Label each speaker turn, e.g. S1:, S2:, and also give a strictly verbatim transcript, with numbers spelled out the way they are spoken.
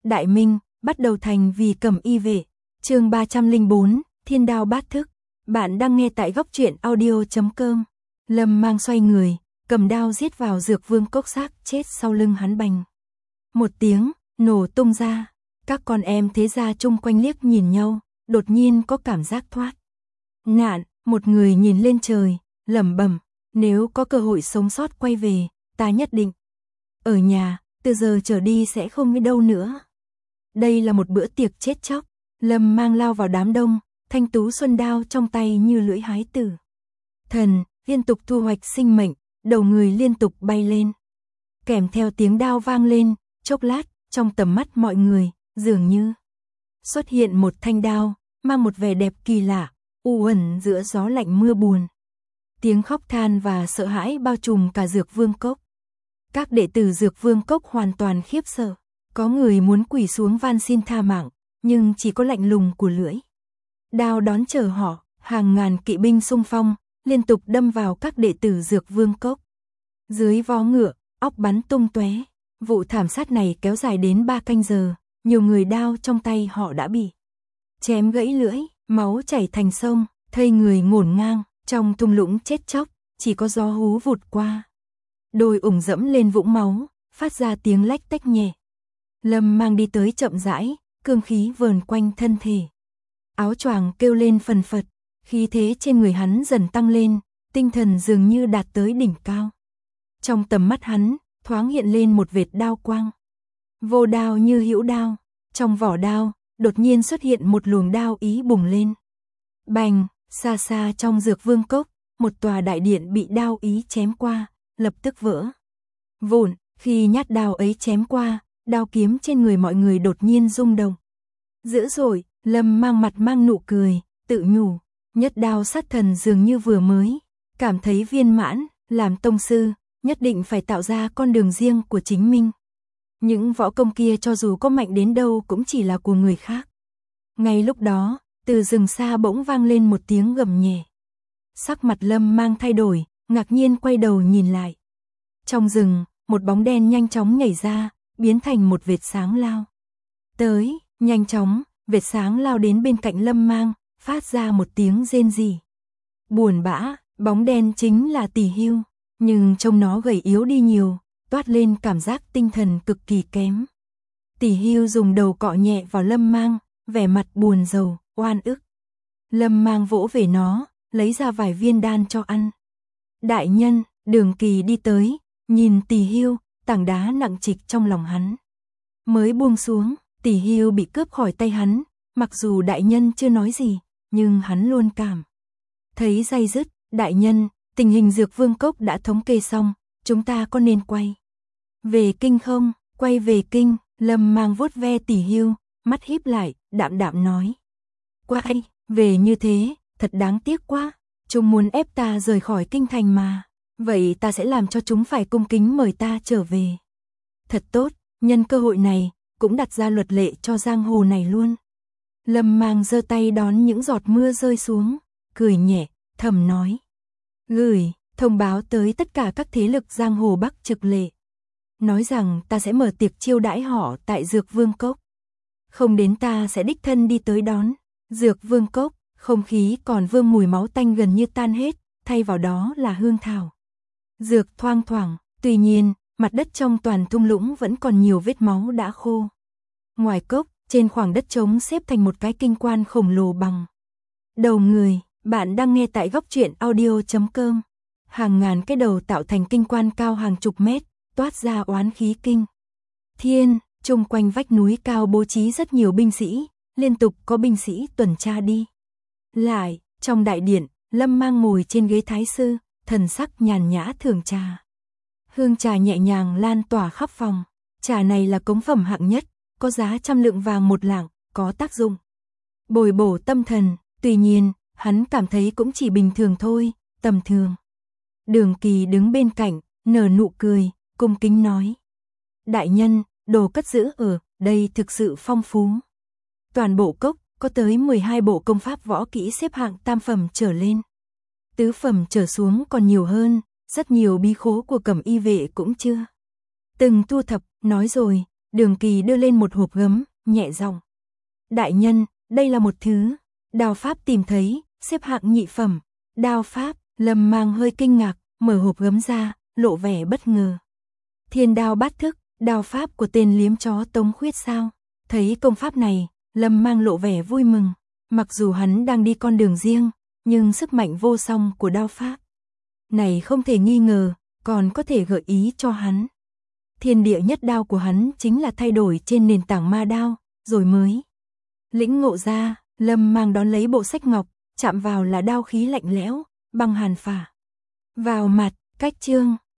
S1: Đại Minh, bắt đầu thành vì Cẩm Y vệ. Chương ba trăm lẻ bốn, Thiên Đao Bát Thức. Bạn đang nghe tại góc truyện audio chấm com. Lâm Mang xoay người, cầm đao giết vào Dược Vương Cốc, xác chết sau lưng hắn bành. Một tiếng, nổ tung ra. Các con em thế gia chung quanh liếc nhìn nhau, đột nhiên có cảm giác thoát nạn. Một người nhìn lên trời, lẩm bẩm, nếu có cơ hội sống sót quay về, ta nhất định ở nhà, từ giờ trở đi sẽ không đi đâu nữa. Đây là một bữa tiệc chết chóc. Lâm Mang lao vào đám đông, thanh tú xuân đao trong tay như lưỡi hái tử thần, liên tục thu hoạch sinh mệnh, đầu người liên tục bay lên. Kèm theo tiếng đao vang lên, chốc lát, trong tầm mắt mọi người, dường như xuất hiện một thanh đao, mang một vẻ đẹp kỳ lạ, u uẩn giữa gió lạnh mưa buồn. Tiếng khóc than và sợ hãi bao trùm cả Dược Vương Cốc. Các đệ tử Dược Vương Cốc hoàn toàn khiếp sợ, có người muốn quỳ xuống van xin tha mạng, nhưng chỉ có lạnh lùng của lưỡi đao đón chờ họ. Hàng ngàn kỵ binh xung phong, liên tục đâm vào các đệ tử Dược Vương Cốc. Dưới vó ngựa, óc bắn tung tóe. Vụ thảm sát này kéo dài đến ba canh giờ, nhiều người đao trong tay họ đã bị chém gãy lưỡi, máu chảy thành sông, thây người ngổn ngang, trong thung lũng chết chóc, chỉ có gió hú vụt qua. Đôi ủng dẫm lên vũng máu, phát ra tiếng lách tách nhẹ. Lâm Mang đi tới chậm rãi, cương khí vờn quanh thân thể. Áo choàng kêu lên phần phật, khí thế trên người hắn dần tăng lên, tinh thần dường như đạt tới đỉnh cao. Trong tầm mắt hắn, thoáng hiện lên một vệt đao quang. Vô đao như hữu đao, trong vỏ đao, đột nhiên xuất hiện một luồng đao ý bùng lên. Bành, xa xa trong Dược Vương Cốc, một tòa đại điện bị đao ý chém qua, lập tức vỡ vụn. Khi nhát đao ấy chém qua, đao kiếm trên người mọi người đột nhiên rung động dữ dội. Lâm Mang mặt mang nụ cười, tự nhủ, nhất đao sát thần dường như vừa mới cảm thấy viên mãn, làm tông sư, nhất định phải tạo ra con đường riêng của chính mình. Những võ công kia cho dù có mạnh đến đâu cũng chỉ là của người khác. Ngay lúc đó, từ rừng xa bỗng vang lên một tiếng gầm nhẹ. Sắc mặt Lâm Mang thay đổi, ngạc nhiên quay đầu nhìn lại. Trong rừng, một bóng đen nhanh chóng nhảy ra, biến thành một vệt sáng lao tới, nhanh chóng. Vệt sáng lao đến bên cạnh Lâm Mang, phát ra một tiếng rên rỉ buồn bã. Bóng đen chính là Tỷ Hưu, nhưng trông nó gầy yếu đi nhiều, toát lên cảm giác tinh thần cực kỳ kém. Tỷ Hưu dùng đầu cọ nhẹ vào Lâm Mang, vẻ mặt buồn rầu, oan ức. Lâm Mang vỗ về nó, lấy ra vài viên đan cho ăn. Đại nhân, Đường Kỳ đi tới, nhìn Tỷ Hưu, tảng đá nặng trịch trong lòng hắn mới buông xuống. Tỷ Hưu bị cướp khỏi tay hắn, mặc dù đại nhân chưa nói gì, nhưng hắn luôn cảm thấy day dứt. Đại nhân, tình hình Dược Vương Cốc đã thống kê xong, chúng ta có nên quay về kinh không? Quay về kinh, Lâm Mang vuốt ve Tỷ Hưu, mắt híp lại, đạm đạm nói. Quay về như thế, thật đáng tiếc quá, chúng muốn ép ta rời khỏi kinh thành mà, vậy ta sẽ làm cho chúng phải cung kính mời ta trở về. Thật tốt, nhân cơ hội này, cũng đặt ra luật lệ cho giang hồ này luôn. Lâm Mang giơ tay đón những giọt mưa rơi xuống, cười nhẹ, thầm nói. Gửi, thông báo tới tất cả các thế lực giang hồ Bắc Trực Lệ. Nói rằng ta sẽ mở tiệc chiêu đãi họ tại Dược Vương Cốc. Không đến ta sẽ đích thân đi tới đón. Dược Vương Cốc, không khí còn vương mùi máu tanh gần như tan hết, thay vào đó là hương thảo dược thoang thoảng. Tuy nhiên, mặt đất trong toàn thung lũng vẫn còn nhiều vết máu đã khô. Ngoài cốc, trên khoảng đất trống xếp thành một cái kinh quan khổng lồ bằng đầu người. Bạn đang nghe tại góc truyện audio chấm com. Hàng ngàn cái đầu tạo thành kinh quan cao hàng chục mét, toát ra oán khí kinh thiên. Chung quanh vách núi cao bố trí rất nhiều binh sĩ, liên tục có binh sĩ tuần tra đi lại. Trong đại điện, Lâm Mang ngồi trên ghế thái sư, thần sắc nhàn nhã thưởng trà. Hương trà nhẹ nhàng lan tỏa khắp phòng. Trà này là cống phẩm hạng nhất, có giá trăm lượng vàng một lạng, có tác dụng bồi bổ tâm thần. Tuy nhiên, hắn cảm thấy cũng chỉ bình thường thôi, tầm thường. Đường Kỳ đứng bên cạnh, nở nụ cười, cung kính nói. Đại nhân, đồ cất giữ ở đây thực sự phong phú. Toàn bộ cốc, có tới mười hai bộ công pháp võ kỹ xếp hạng tam phẩm trở lên. Tứ phẩm trở xuống còn nhiều hơn, rất nhiều bí khố của Cẩm Y vệ cũng chưa từng thu thập. Nói rồi, Đường Kỳ đưa lên một hộp gấm, nhẹ giọng. Đại nhân, đây là một thứ đao pháp tìm thấy, xếp hạng nhị phẩm. Đao pháp, Lâm Mang hơi kinh ngạc, mở hộp gấm ra, lộ vẻ bất ngờ. Thiên đao bát thức, đao pháp của tên liếm chó Tống Khuyết sao? Thấy công pháp này, Lâm Mang lộ vẻ vui mừng. Mặc dù hắn đang đi con đường riêng, nhưng sức mạnh vô song của đao pháp này không thể nghi ngờ, còn có thể gợi ý cho hắn. Thiên địa nhất đao của hắn chính là thay đổi trên nền tảng ma đao, rồi mới lĩnh ngộ ra. Lâm Mang đón lấy bộ sách ngọc, chạm vào là đao khí lạnh lẽo, băng hàn phả vào mặt. Cách chương